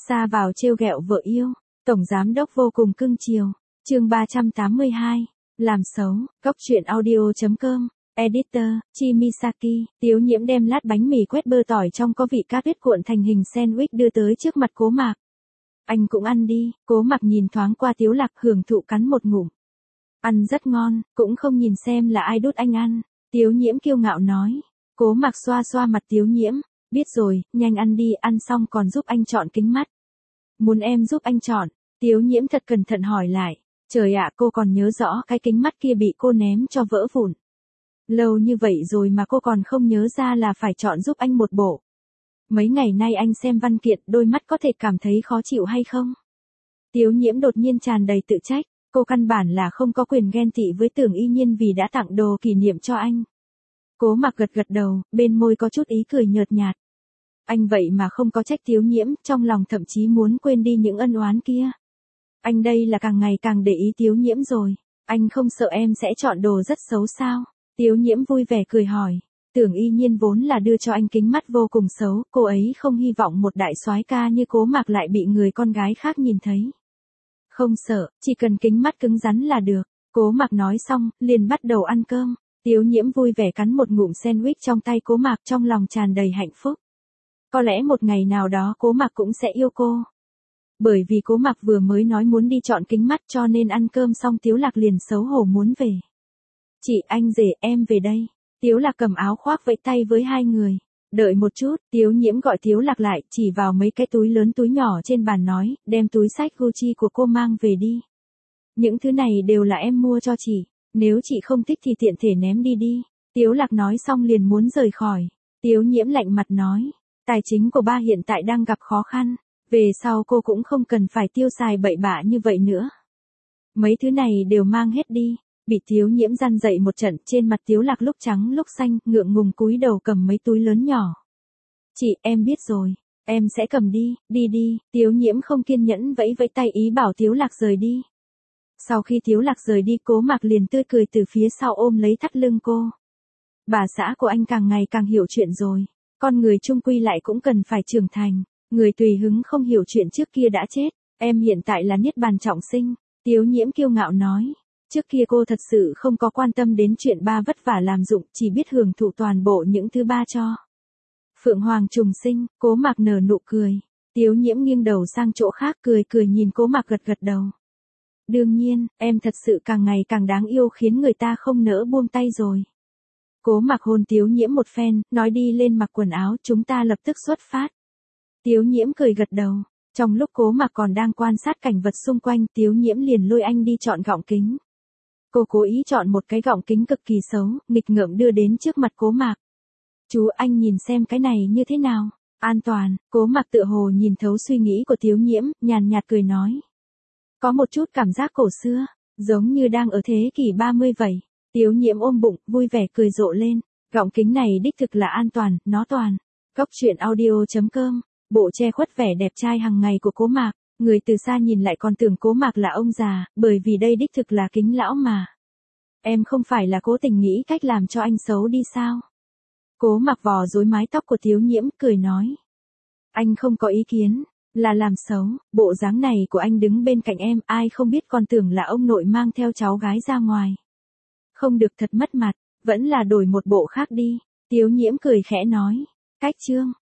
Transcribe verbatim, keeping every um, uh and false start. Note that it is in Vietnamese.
Ra vào trêu ghẹo vợ yêu, tổng giám đốc vô cùng cưng chiều. Chương ba trăm tám mươi hai, làm xấu, góc truyện audio chấm com, editor, Chimisaki. Tiếu Nhiễm đem lát bánh mì quét bơ tỏi trong có vị cát huyết cuộn thành hình sandwich đưa tới trước mặt Cố Mạc. Anh cũng ăn đi. Cố Mạc nhìn thoáng qua Tiếu Lạc hưởng thụ cắn một ngụm. Ăn rất ngon, cũng không nhìn xem là ai đút anh ăn. Tiếu Nhiễm kiêu ngạo nói. Cố Mạc xoa xoa mặt Tiếu Nhiễm. Biết rồi, nhanh ăn đi, ăn xong còn giúp anh chọn kính mắt. Muốn em giúp anh chọn? Tiếu Nhiễm thật cẩn thận hỏi lại. Trời ạ, cô còn nhớ rõ cái kính mắt kia bị cô ném cho vỡ vụn. Lâu như vậy rồi mà cô còn không nhớ ra là phải chọn giúp anh một bộ. Mấy ngày nay anh xem văn kiện, đôi mắt có thể cảm thấy khó chịu hay không? Tiếu Nhiễm đột nhiên tràn đầy tự trách, cô căn bản là không có quyền ghen tị với Tưởng Y Nhiên vì đã tặng đồ kỷ niệm cho anh. Cố Mạc gật gật đầu, bên môi có chút ý cười nhợt nhạt. Anh vậy mà không có trách Tiếu Nhiễm, trong lòng thậm chí muốn quên đi những ân oán kia. Anh đây là càng ngày càng để ý Tiếu Nhiễm rồi. Anh không sợ em sẽ chọn đồ rất xấu sao? Tiếu Nhiễm vui vẻ cười hỏi. Tưởng Y Nhiên vốn là đưa cho anh kính mắt vô cùng xấu, cô ấy không hy vọng một đại soái ca như Cố Mạc lại bị người con gái khác nhìn thấy. Không sợ, chỉ cần kính mắt cứng rắn là được. Cố Mạc nói xong, liền bắt đầu ăn cơm. Tiếu Nhiễm vui vẻ cắn một ngụm sandwich trong tay Cố Mạc, trong lòng tràn đầy hạnh phúc. Có lẽ một ngày nào đó Cố Mạc cũng sẽ yêu cô. Bởi vì Cố Mạc vừa mới nói muốn đi chọn kính mắt cho nên ăn cơm xong Tiếu Lạc liền xấu hổ muốn về. Chị, anh rể, em về đây. Tiếu Lạc cầm áo khoác vẫy tay với hai người. Đợi một chút, Tiếu Nhiễm gọi Tiếu Lạc lại, chỉ vào mấy cái túi lớn túi nhỏ trên bàn nói, đem túi xách Gucci của cô mang về đi. Những thứ này đều là em mua cho chị, nếu chị không thích thì tiện thể ném đi đi. Tiếu Lạc nói xong liền muốn rời khỏi. Tiếu Nhiễm lạnh mặt nói, tài chính của ba hiện tại đang gặp khó khăn, về sau cô cũng không cần phải tiêu xài bậy bạ như vậy nữa. Mấy thứ này đều mang hết đi. Bị Tiếu Nhiễm răn dậy một trận, trên mặt Tiếu Lạc lúc trắng lúc xanh, ngượng ngùng cúi đầu cầm mấy túi lớn nhỏ. Chị, em biết rồi, em sẽ cầm đi, đi đi. Tiếu Nhiễm không kiên nhẫn vẫy vẫy tay ý bảo Tiếu Lạc rời đi. Sau khi Tiếu Lạc rời đi, Cố Mạc liền tươi cười từ phía sau ôm lấy thắt lưng cô. Bà xã của anh càng ngày càng hiểu chuyện rồi, con người chung quy lại cũng cần phải trưởng thành, người tùy hứng không hiểu chuyện trước kia đã chết, em hiện tại là niết bàn trọng sinh. Tiếu Nhiễm kiêu ngạo nói. Trước kia cô thật sự không có quan tâm đến chuyện ba vất vả làm dụng, chỉ biết hưởng thụ toàn bộ những thứ ba cho. Phượng Hoàng trùng sinh, Cố Mạc nở nụ cười. Tiếu Nhiễm nghiêng đầu sang chỗ khác cười cười nhìn Cố Mạc gật gật đầu. Đương nhiên, em thật sự càng ngày càng đáng yêu khiến người ta không nỡ buông tay rồi. Cố Mạc hôn Tiếu Nhiễm một phen, nói đi lên mặc quần áo, chúng ta lập tức xuất phát. Tiếu Nhiễm cười gật đầu. Trong lúc Cố Mạc còn đang quan sát cảnh vật xung quanh, Tiếu Nhiễm liền lôi anh đi chọn gọng kính. Cô cố ý chọn một cái gọng kính cực kỳ xấu, nghịch ngợm đưa đến trước mặt Cố Mạc. Chú, anh nhìn xem cái này như thế nào? An toàn. Cố Mạc tựa hồ nhìn thấu suy nghĩ của Tiếu Nhiễm, nhàn nhạt cười nói. Có một chút cảm giác cổ xưa, giống như đang ở thế kỷ ba mươi vậy. Tiếu Nhiễm ôm bụng, vui vẻ cười rộ lên. Gọng kính này đích thực là an toàn, nó toàn. Góc truyện audio chấm com, bộ che khuất vẻ đẹp trai hàng ngày của Cố Mạc. Người từ xa nhìn lại còn tưởng Cố Mạc là ông già, bởi vì đây đích thực là kính lão mà. Em không phải là cố tình nghĩ cách làm cho anh xấu đi sao? Cố Mạc vò rối mái tóc của Tiếu Nhiễm, cười nói. Anh không có ý kiến, là làm xấu, bộ dáng này của anh đứng bên cạnh em, ai không biết còn tưởng là ông nội mang theo cháu gái ra ngoài. Không được thật mất mặt, vẫn là đổi một bộ khác đi. Tiếu Nhiễm cười khẽ nói. Cách chương.